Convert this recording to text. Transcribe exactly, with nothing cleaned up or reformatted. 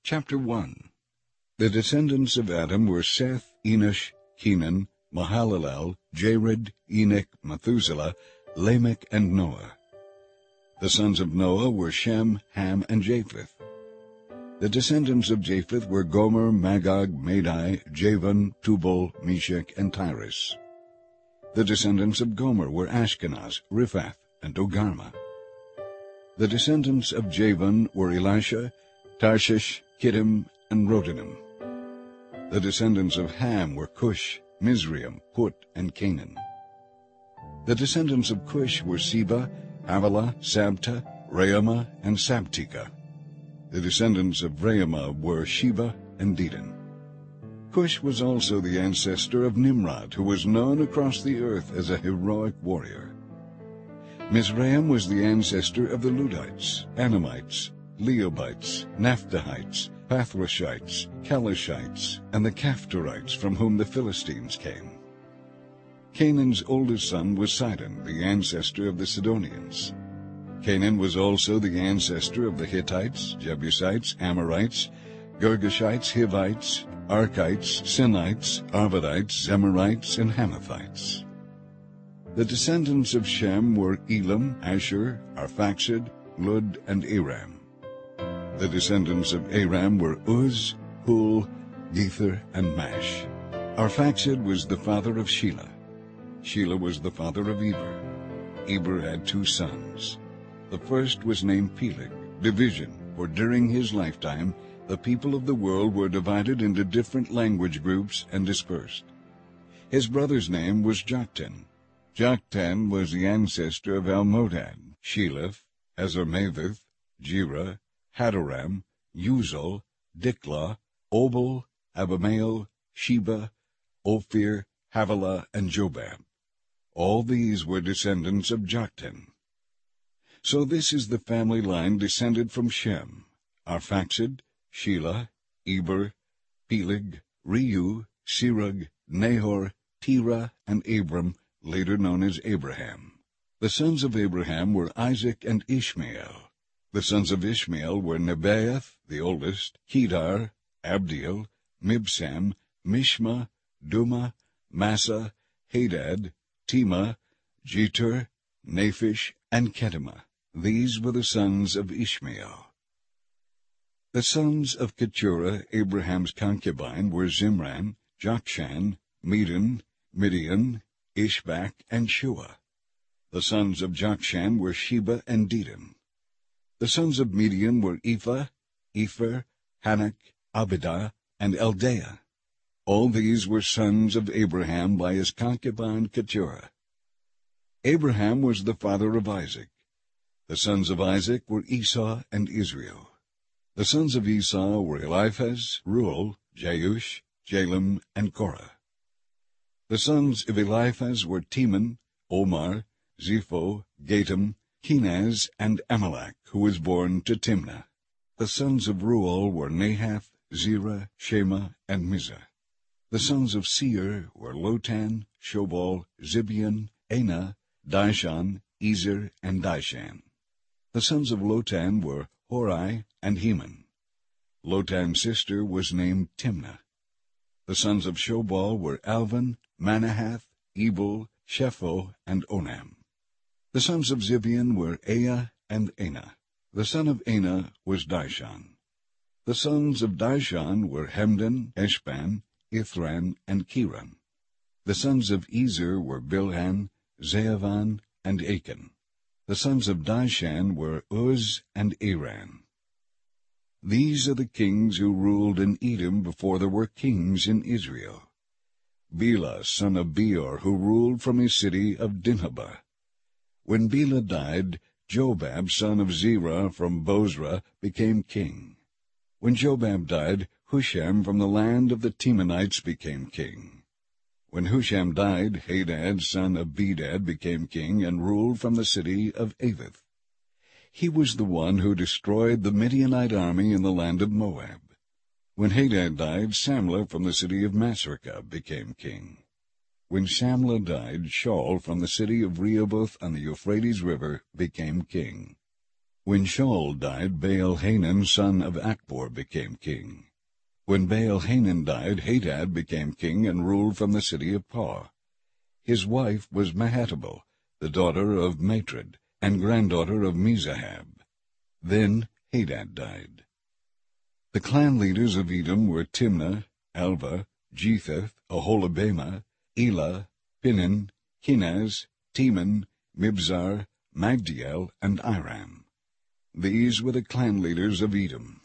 Chapter one. The descendants of Adam were Seth, Enosh, Kenan, Mahalalel, Jared, Enoch, Methuselah, Lamech, and Noah. The sons of Noah were Shem, Ham, and Japheth. The descendants of Japheth were Gomer, Magog, Madai, Javan, Tubal, Meshech, and Tyrus. The descendants of Gomer were Ashkenaz, Riphath, and Togarmah. The descendants of Javan were Elisha, Tarshish, Kittim, and Rodanim. The descendants of Ham were Cush, Mizraim, Put, and Canaan. The descendants of Cush were Seba, Havilah, Sabta, Raamah, and Sabteka. The descendants of Raamah were Sheba and Dedan. Cush was also the ancestor of Nimrod, who was known across the earth as a heroic warrior. Mizraim was the ancestor of the Ludites, Anamites, Leobites, Naphtuhites, Pathrushites, Calishites, and the Caphtorites, from whom the Philistines came. Canaan's oldest son was Sidon, the ancestor of the Sidonians. Canaan was also the ancestor of the Hittites, Jebusites, Amorites, Girgashites, Hivites, Archites, Sinites, Arvadites, Zemarites, and Hamathites. The descendants of Shem were Elam, Asher, Arphaxad, Lud, and Aram. The descendants of Aram were Uz, Hul, Gether, and Mash. Arphaxad was the father of Shelah. Shelah was the father of Eber. Eber had two sons. The first was named Peleg, division, for during his lifetime the people of the world were divided into different language groups and dispersed. His brother's name was Joktan. Joktan was the ancestor of Almodad, Sheleph, Hazarmaveth, Jerah, Hadoram, Uzal, Diklah, Obal, Abimael, Sheba, Ophir, Havilah, and Jobab. All these were descendants of Joktan. So this is the family line descended from Shem: Arphaxad, Shelah, Eber, Peleg, Reu, Serug, Nahor, Terah, and Abram, later known as Abraham. The sons of Abraham were Isaac and Ishmael. The sons of Ishmael were Nebaioth, the oldest, Kedar, Abdiel, Mibsam, Mishma, Duma, Massa, Hadad, Tema, Jetur, Naphish, and Kedemah. These were the sons of Ishmael. The sons of Keturah, Abraham's concubine, were Zimran, Jokshan, Medan, Midian, Ishbak, and Shua. The sons of Jokshan were Sheba and Dedan. The sons of Midian were Ephah, Epher, Hanak, Abidah, and Eldaah. All these were sons of Abraham by his concubine Keturah. Abraham was the father of Isaac. The sons of Isaac were Esau and Israel. The sons of Esau were Eliphaz, Reuel, Jeush, Jalem, and Korah. The sons of Eliphaz were Teman, Omar, Zepho, Gatam, Kenaz, and Amalek, who was born to Timnah. The sons of Reuel were Nahath, Zerah, Shema, and Mizah. The sons of Seir were Lotan, Shobal, Zibeon, Anah, Dishon, Ezer, and Dishan. The sons of Lotan were Hori and Heman. Lotan's sister was named Timnah. The sons of Shobal were Alvan, Manahath, Ebal, Shepho, and Onam. The sons of Zibeon were Aya and Anah. The son of Anah was Dishon. The sons of Dishon were Hemdan, Eshban, Ithran, and Kiran. The sons of Ezer were Bilhan, Zeavan, and Achan. The sons of Dishan were Uz and Aran. These are the kings who ruled in Edom before there were kings in Israel. Bela, son of Beor, who ruled from his city of Dinhabah. When Bela died, Jobab, son of Zerah from Bozrah, became king. When Jobab died, Husham from the land of the Temanites became king. When Husham died, Hadad, son of Bedad, became king and ruled from the city of Avith. He was the one who destroyed the Midianite army in the land of Moab. When Hadad died, Samlah from the city of Masrekah became king. When Samlah died, Shaul from the city of Rehoboth on the Euphrates River became king. When Shaul died, Baal-Hanan son of Achbor became king. When Baal-Hanan died, Hadad became king and ruled from the city of Pau. His wife was Mehetabel, the daughter of Matred, and granddaughter of Mezahab. Then Hadad died. The clan leaders of Edom were Timnah, Alva, Jetheth, Aholibamah, Elah, Pinan, Kenaz, Teman, Mibzar, Magdiel, and Iram. These were the clan leaders of Edom.